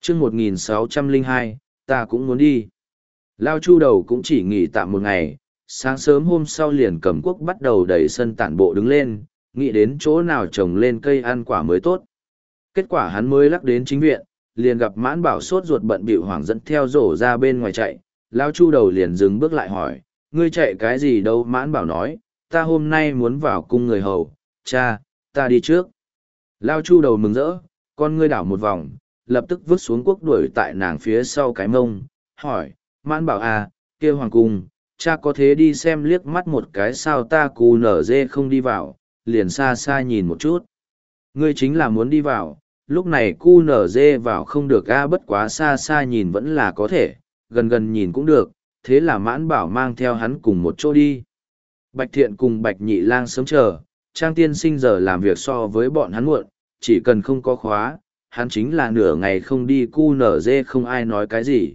chương 1602, ta cũng muốn đi. Lao Chu Đầu cũng chỉ nghỉ tạm một ngày, sáng sớm hôm sau liền cầm cuốc bắt đầu đẩy sân tản bộ đứng lên, nghĩ đến chỗ nào trồng lên cây ăn quả mới tốt. Kết quả hắn mới lắc đến chính viện, liền gặp Mãn Bảo sốt ruột bận bịu hoảng dẫn theo rổ ra bên ngoài chạy. Lao Chu Đầu liền dừng bước lại hỏi, ngươi chạy cái gì đâu? Mãn Bảo nói, ta hôm nay muốn vào cung người hầu, cha, ta đi trước. Lao Chu Đầu mừng rỡ, con ngươi đảo một vòng, lập tức vứt xuống cuốc đuổi tại nàng phía sau cái mông, hỏi, Mãn Bảo à, kia hoàng cung, cha có thế đi xem liếc mắt một cái sao? Ta cù nở dê không đi vào, liền xa xa nhìn một chút. Ngươi chính là muốn đi vào, lúc này cu nở dê vào không được a, bất quá xa xa nhìn vẫn là có thể, gần gần nhìn cũng được, thế là Mãn Bảo mang theo hắn cùng một chỗ đi. Bạch Thiện cùng Bạch Nhị Lang sớm chờ, Trang tiên sinh giờ làm việc so với bọn hắn muộn, chỉ cần không có khóa, hắn chính là nửa ngày không đi cu nở dê không ai nói cái gì.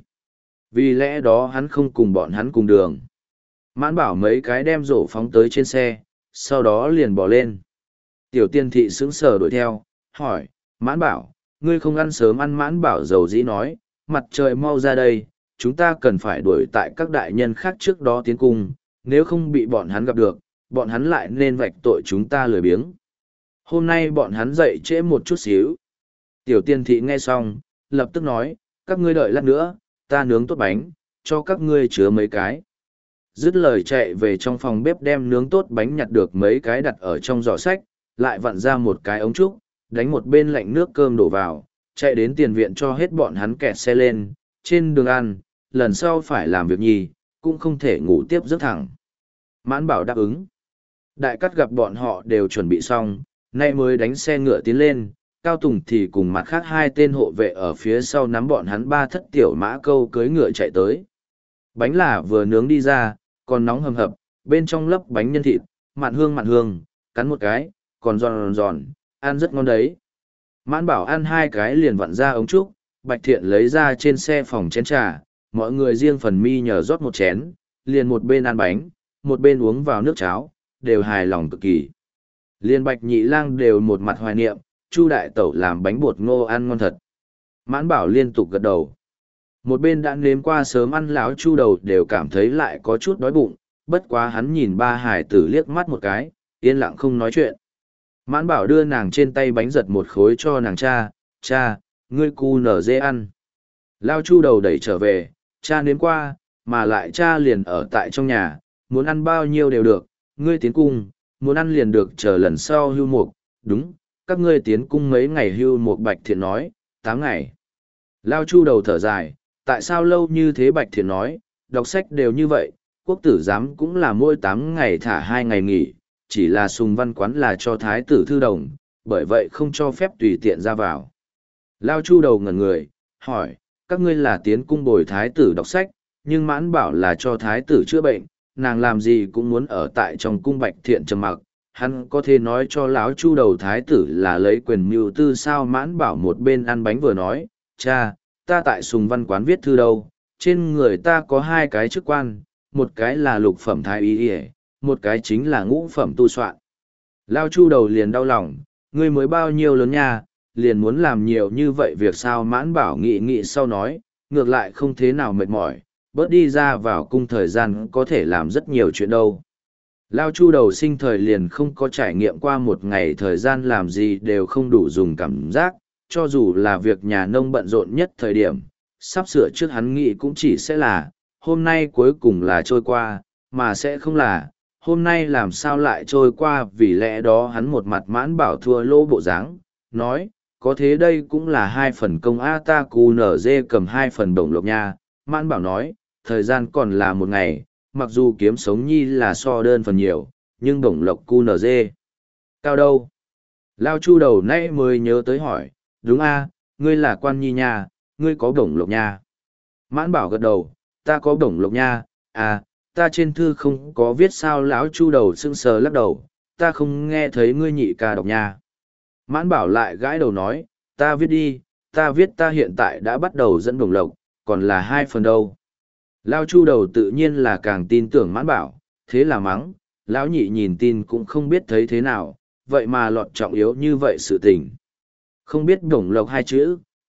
Vì lẽ đó hắn không cùng bọn hắn cùng đường. Mãn Bảo mấy cái đem rổ phóng tới trên xe, sau đó liền bỏ lên. Tiểu Tiên thị sững sờ đuổi theo, hỏi, Mãn Bảo, ngươi không ăn sớm ăn? Mãn Bảo dầu dĩ nói, mặt trời mau ra đây, chúng ta cần phải đuổi tại các đại nhân khác trước đó tiến cung, nếu không bị bọn hắn gặp được, bọn hắn lại nên vạch tội chúng ta lười biếng. Hôm nay bọn hắn dậy trễ một chút xíu. Tiểu Tiên thị nghe xong, lập tức nói, các ngươi đợi lát nữa, ta nướng tốt bánh, cho các ngươi chứa mấy cái. Dứt lời chạy về trong phòng bếp đem nướng tốt bánh nhặt được mấy cái đặt ở trong giỏ sách, lại vặn ra một cái ống trúc, đánh một bên lạnh nước cơm đổ vào, chạy đến tiền viện cho hết bọn hắn kẹt xe lên, trên đường ăn, lần sau phải làm việc nhì, cũng không thể ngủ tiếp giấc thẳng. Mãn Bảo đáp ứng. Đại Cát gặp bọn họ đều chuẩn bị xong, nay mới đánh xe ngựa tiến lên, Cao Tùng thì cùng mặt khác hai tên hộ vệ ở phía sau nắm bọn hắn ba thất tiểu mã câu cưới ngựa chạy tới. Bánh là vừa nướng đi ra, còn nóng hầm hập, bên trong lấp bánh nhân thịt, mặn hương, cắn một cái, còn giòn giòn, ăn rất ngon đấy. Mãn Bảo ăn hai cái liền vặn ra ống trúc, Bạch Thiện lấy ra trên xe phòng chén trà, mọi người riêng phần mi nhờ rót một chén, liền một bên ăn bánh, một bên uống vào nước cháo, đều hài lòng cực kỳ. Liên Bạch Nhị Lang đều một mặt hoài niệm, Chu đại tẩu làm bánh bột ngô ăn ngon thật. Mãn Bảo liên tục gật đầu. Một bên đã nếm qua sớm ăn láo Chu Đầu đều cảm thấy lại có chút đói bụng, bất quá hắn nhìn ba hải tử liếc mắt một cái, yên lặng không nói chuyện. Mãn Bảo đưa nàng trên tay bánh giật một khối cho nàng cha, ngươi cu nở dê ăn. Lao Chu Đầu đẩy trở về, cha nếm qua, mà lại cha liền ở tại trong nhà, muốn ăn bao nhiêu đều được, ngươi tiến cung, muốn ăn liền được chờ lần sau hưu mục, đúng, các ngươi tiến cung mấy ngày hưu mục? Bạch Thiện nói, 8 ngày. Lao Chu Đầu thở dài, tại sao lâu như thế? Bạch Thiện nói, đọc sách đều như vậy, quốc tử giám cũng là mỗi 8 ngày thả 2 ngày nghỉ, chỉ là Sùng Văn Quán là cho thái tử thư đồng, bởi vậy không cho phép tùy tiện ra vào. Lao Chu Đầu ngẩn người, hỏi, các ngươi là tiến cung bồi thái tử đọc sách, nhưng Mãn Bảo là cho thái tử chữa bệnh, nàng làm gì cũng muốn ở tại trong cung? Bạch Thiện trầm mặc, hắn có thể nói cho lão Chu Đầu thái tử là lấy quyền mưu tư sao? Mãn Bảo một bên ăn bánh vừa nói, cha, ta tại Sùng Văn Quán viết thư đâu, trên người ta có 2 cái chức quan, một cái là lục phẩm thái y y, một cái chính là ngũ phẩm tu soạn. Lao Chu Đầu liền đau lòng, ngươi mới bao nhiêu lớn nha, liền muốn làm nhiều như vậy việc sao? Mãn Bảo nghĩ sau nói, ngược lại không thế nào mệt mỏi, bớt đi ra vào cung thời gian có thể làm rất nhiều chuyện đâu. Lao Chu Đầu sinh thời liền không có trải nghiệm qua một ngày thời gian làm gì đều không đủ dùng cảm giác, cho dù là việc nhà nông bận rộn nhất thời điểm, sắp sửa trước hắn nghĩ cũng chỉ sẽ là, hôm nay cuối cùng là trôi qua, mà sẽ không là, hôm nay làm sao lại trôi qua? Vì lẽ đó hắn một mặt Mãn Bảo thua lỗ bộ dáng, nói, có thế đây cũng là 2 phần công a, ta cu nở dê cầm 2 phần bổng lộc nha. Mãn Bảo nói, thời gian còn là 1 ngày, mặc dù kiếm sống nhi là so đơn phần nhiều, nhưng bổng lộc cu nở dê cao đâu? Lao Chu Đầu nay mới nhớ tới hỏi, đúng a, ngươi là quan nhi nha, ngươi có bổng lộc nha. Mãn Bảo gật đầu, ta có bổng lộc nha, à, ta trên thư không có viết sao? Lão Chu Đầu sững sờ lắc đầu, ta không nghe thấy ngươi nhị ca đọc nha. Mãn Bảo lại gãi đầu nói, ta viết đi, ta viết ta hiện tại đã bắt đầu dẫn bổng lộc, còn là 2 phần đâu. Lao Chu Đầu tự nhiên là càng tin tưởng Mãn Bảo, thế là mắng, lão nhị nhìn tin cũng không biết thấy thế nào, vậy mà lọt trọng yếu như vậy sự tình. Không biết bổng lộc 2 chữ,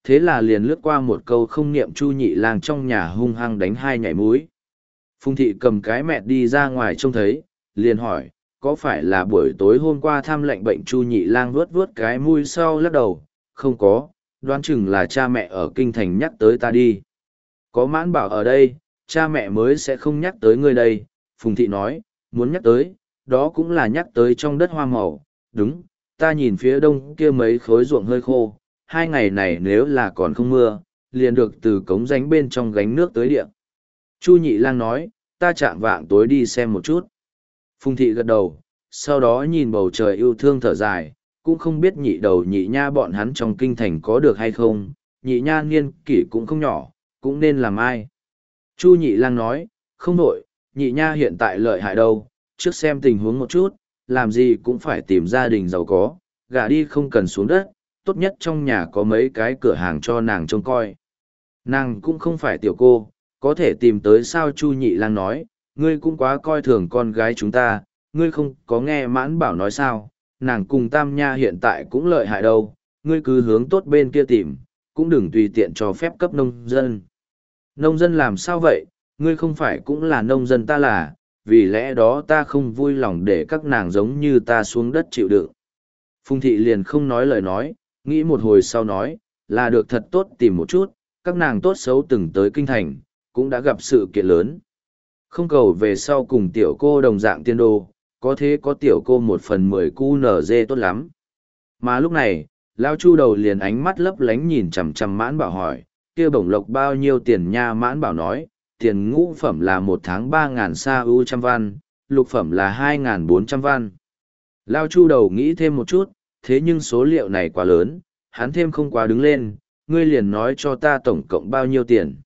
Thế là liền lướt qua một câu không niệm Chu Nhị Lang trong nhà hung hăng đánh hai nhảy múi. Phùng thị cầm cái mẹ đi ra ngoài trông thấy, liền hỏi, có phải là buổi tối hôm qua thăm lệnh bệnh? Chu Nhị Lang vuốt vuốt cái mũi sau lắc đầu, không có, đoán chừng là cha mẹ ở kinh thành nhắc tới ta đi. Có Mãn Bảo ở đây, cha mẹ mới sẽ không nhắc tới ngươi đây. Phùng thị nói, muốn nhắc tới, đó cũng là nhắc tới trong đất hoa màu. Đúng, ta nhìn phía đông kia mấy khối ruộng hơi khô, 2 ngày này nếu là còn không mưa, liền được từ cống rãnh bên trong gánh nước tới địa. Chu Nhị Lang nói, ta chạm vạng tối đi xem một chút. Phùng thị gật đầu, sau đó nhìn bầu trời yêu thương thở dài, cũng không biết nhị đầu nhị nha bọn hắn trong kinh thành có được hay không, nhị nha niên kỷ cũng không nhỏ, cũng nên làm ai. Chu Nhị Lang nói, không đổi, nhị nha hiện tại lợi hại đâu, trước xem tình huống một chút, làm gì cũng phải tìm gia đình giàu có, gả đi không cần xuống đất, tốt nhất trong nhà có mấy cái cửa hàng cho nàng trông coi. Nàng cũng không phải tiểu cô, có thể tìm tới sao? Chu Nhị Lang nói, ngươi cũng quá coi thường con gái chúng ta, ngươi không có nghe Mãn Bảo nói sao, nàng cùng Tam Nha hiện tại cũng lợi hại đâu, ngươi cứ hướng tốt bên kia tìm, cũng đừng tùy tiện cho phép cấp nông dân. Nông dân làm sao vậy, ngươi không phải cũng là nông dân ta là, vì lẽ đó ta không vui lòng để các nàng giống như ta xuống đất chịu đựng. Phùng thị liền không nói lời nói, nghĩ một hồi sau nói, là được thật tốt tìm một chút, các nàng tốt xấu từng tới kinh thành, cũng đã gặp sự kiện lớn. Không cầu về sau cùng tiểu cô đồng dạng tiên đô, có thế có tiểu cô 1/10 cu nở dê tốt lắm. Mà lúc này, Lao Chu đầu liền ánh mắt lấp lánh nhìn chằm chằm Mãn Bảo hỏi, kia bổng lộc bao nhiêu tiền nha? Mãn Bảo nói, tiền ngũ phẩm là 1 tháng 3.000 sa ưu trăm văn, lục phẩm là 2.400 văn. Lao Chu đầu nghĩ thêm một chút, thế nhưng số liệu này quá lớn, hắn thêm không quá đứng lên, ngươi liền nói cho ta tổng cộng bao nhiêu tiền.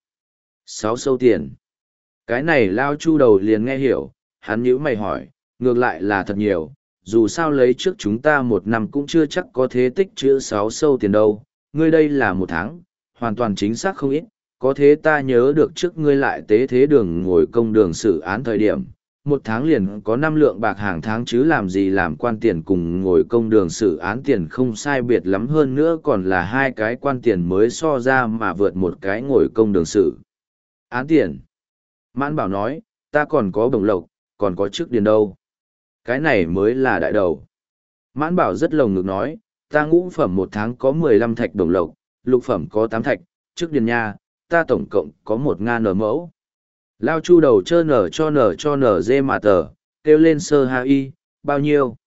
6 sâu tiền. Cái này Lao Chu đầu liền nghe hiểu, hắn nhíu mày hỏi, ngược lại là thật nhiều, dù sao lấy trước chúng ta 1 năm cũng chưa chắc có thế tích trữ 6 sâu tiền đâu, ngươi đây là 1 tháng, hoàn toàn chính xác không ít, có thế ta nhớ được trước ngươi lại tế thế đường ngồi công đường xử án thời điểm, 1 tháng liền có 5 lượng bạc hàng tháng chứ làm gì làm quan tiền cùng ngồi công đường xử án tiền không sai biệt lắm, hơn nữa còn là 2 cái quan tiền mới so ra mà vượt một cái ngồi công đường xử án tiền. Mãn Bảo nói, ta còn có bổng lộc, còn có chức điền đâu. Cái này mới là đại đầu. Mãn Bảo rất lồng ngực nói, ta ngũ phẩm 1 tháng có 15 thạch bổng lộc, lục phẩm có 8 thạch, chức điền nha, ta tổng cộng có 1.000 mẫu. Lao Chu đầu chơ nở cho nở dê mà tờ, kêu lên sơ ha y, bao nhiêu?